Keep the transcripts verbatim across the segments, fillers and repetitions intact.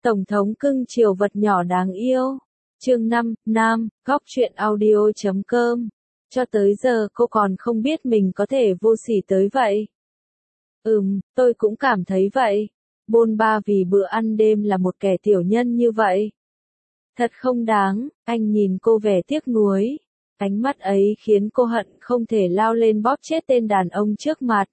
Tổng thống cưng chiều vật nhỏ đáng yêu. Chương năm, Nam, góc truyện audio chấm com. Cho tới giờ cô còn không biết mình có thể vô sỉ tới vậy. Ừm, tôi cũng cảm thấy vậy. Bôn ba vì bữa ăn đêm là một kẻ tiểu nhân như vậy. Thật không đáng, anh nhìn cô vẻ tiếc nuối. Ánh mắt ấy khiến cô hận không thể lao lên bóp chết tên đàn ông trước mặt.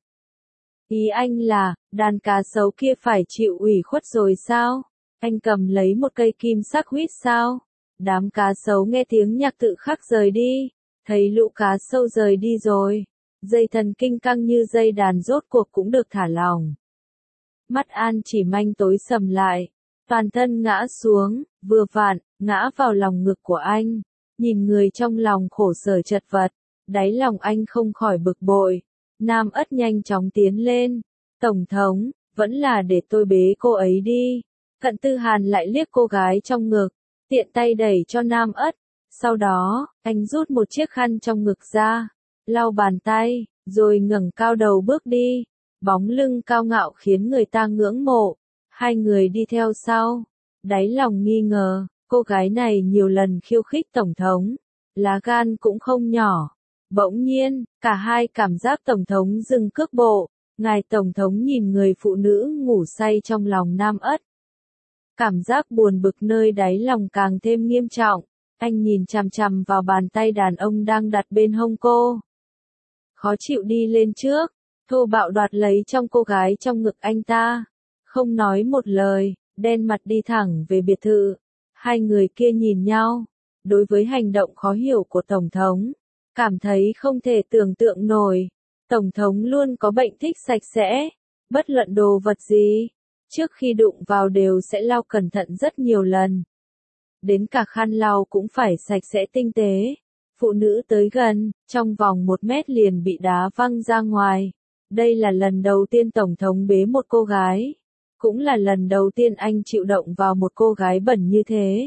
Ý anh là, đàn cá sấu kia phải chịu ủy khuất rồi sao? Anh cầm lấy một cây kim sắc huýt sao? Đám cá sấu nghe tiếng nhạc tự khắc rời đi. Thấy lũ cá sâu rời đi rồi. Dây thần kinh căng như dây đàn rốt cuộc cũng được thả lỏng. Mắt An Chỉ Manh tối sầm lại. Toàn thân ngã xuống, vừa vặn, ngã vào lòng ngực của anh. Nhìn người trong lòng khổ sở chật vật. Đáy lòng anh không khỏi bực bội. Nam Ất nhanh chóng tiến lên. Tổng thống, vẫn là để tôi bế cô ấy đi. Cận Tư Hàn lại liếc cô gái trong ngực, tiện tay đẩy cho Nam Ất. Sau đó, anh rút một chiếc khăn trong ngực ra, lau bàn tay, rồi ngẩng cao đầu bước đi. Bóng lưng cao ngạo khiến người ta ngưỡng mộ. Hai người đi theo sau. Đáy lòng nghi ngờ, cô gái này nhiều lần khiêu khích Tổng thống. Lá gan cũng không nhỏ. Bỗng nhiên, cả hai cảm giác Tổng thống dừng cước bộ. Ngài Tổng thống nhìn người phụ nữ ngủ say trong lòng Nam Ất. Cảm giác buồn bực nơi đáy lòng càng thêm nghiêm trọng. Anh nhìn chằm chằm vào bàn tay đàn ông đang đặt bên hông cô. Khó chịu đi lên trước, thô bạo đoạt lấy trong cô gái trong ngực anh ta. Không nói một lời, đen mặt đi thẳng về biệt thự. Hai người kia nhìn nhau. Đối với hành động khó hiểu của Tổng thống, cảm thấy không thể tưởng tượng nổi. Tổng thống luôn có bệnh thích sạch sẽ. Bất luận đồ vật gì, trước khi đụng vào đều sẽ lau cẩn thận rất nhiều lần. Đến cả khăn lau cũng phải sạch sẽ tinh tế. Phụ nữ tới gần, trong vòng một mét liền bị đá văng ra ngoài. Đây là lần đầu tiên Tổng thống bế một cô gái. Cũng là lần đầu tiên anh chịu động vào một cô gái bẩn như thế.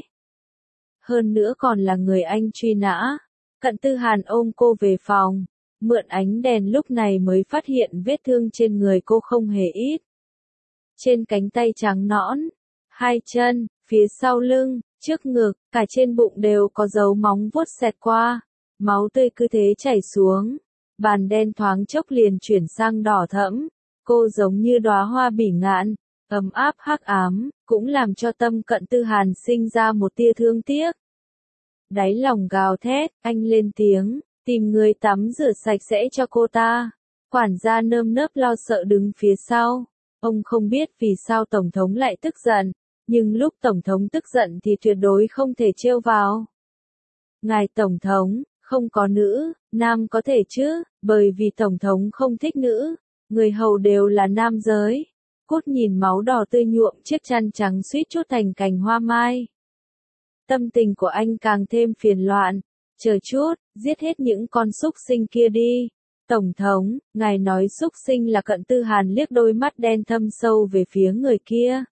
Hơn nữa còn là người anh truy nã. Cận Tư Hàn ôm cô về phòng. Mượn ánh đèn lúc này mới phát hiện vết thương trên người cô không hề ít. Trên cánh tay trắng nõn, hai chân, phía sau lưng, trước ngực, cả trên bụng đều có dấu móng vuốt xẹt qua. Máu tươi cứ thế chảy xuống. Bàn đen thoáng chốc liền chuyển sang đỏ thẫm. Cô giống như đóa hoa bỉ ngạn, ấm áp hắc ám, cũng làm cho tâm Cận Tư Hàn sinh ra một tia thương tiếc. Đáy lòng gào thét, anh lên tiếng, tìm người tắm rửa sạch sẽ cho cô ta. Quản gia nơm nớp lo sợ đứng phía sau. Ông không biết vì sao Tổng thống lại tức giận, nhưng lúc Tổng thống tức giận thì tuyệt đối không thể trêu vào. Ngài Tổng thống, không có nữ, nam có thể chứ, bởi vì Tổng thống không thích nữ, người hầu đều là nam giới. Cốt nhìn máu đỏ tươi nhuộm chiếc chăn trắng suýt chút thành cành hoa mai. Tâm tình của anh càng thêm phiền loạn. Chờ chút, giết hết những con súc sinh kia đi. Tổng thống, ngài nói súc sinh là Cận Tư Hàn liếc đôi mắt đen thâm sâu về phía người kia.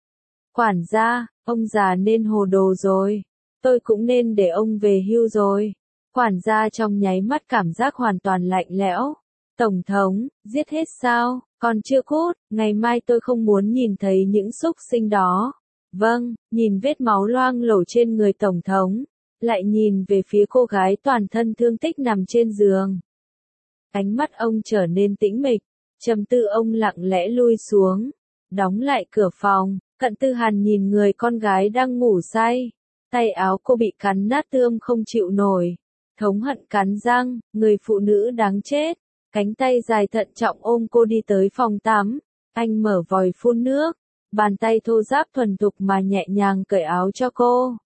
Quản gia, ông già nên hồ đồ rồi. Tôi cũng nên để ông về hưu rồi. Quản gia trong nháy mắt cảm giác hoàn toàn lạnh lẽo. Tổng thống, giết hết sao, còn chưa cút, ngày mai tôi không muốn nhìn thấy những súc sinh đó. Vâng, nhìn vết máu loang lổ trên người Tổng thống. Lại nhìn về phía cô gái toàn thân thương tích nằm trên giường. Ánh mắt ông trở nên tĩnh mịch, trầm tư ông lặng lẽ lui xuống, đóng lại cửa phòng. Cận Tư Hàn nhìn người con gái đang ngủ say, tay áo cô bị cắn nát tươm không chịu nổi, thống hận cắn răng, người phụ nữ đáng chết. Cánh tay dài thận trọng ôm cô đi tới phòng tắm, anh mở vòi phun nước, bàn tay thô ráp thuần thục mà nhẹ nhàng cởi áo cho cô.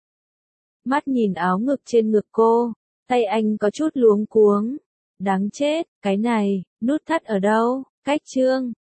Mắt nhìn áo ngực trên ngực cô, tay anh có chút luống cuống. Đáng chết, cái này, nút thắt ở đâu? Cách chương,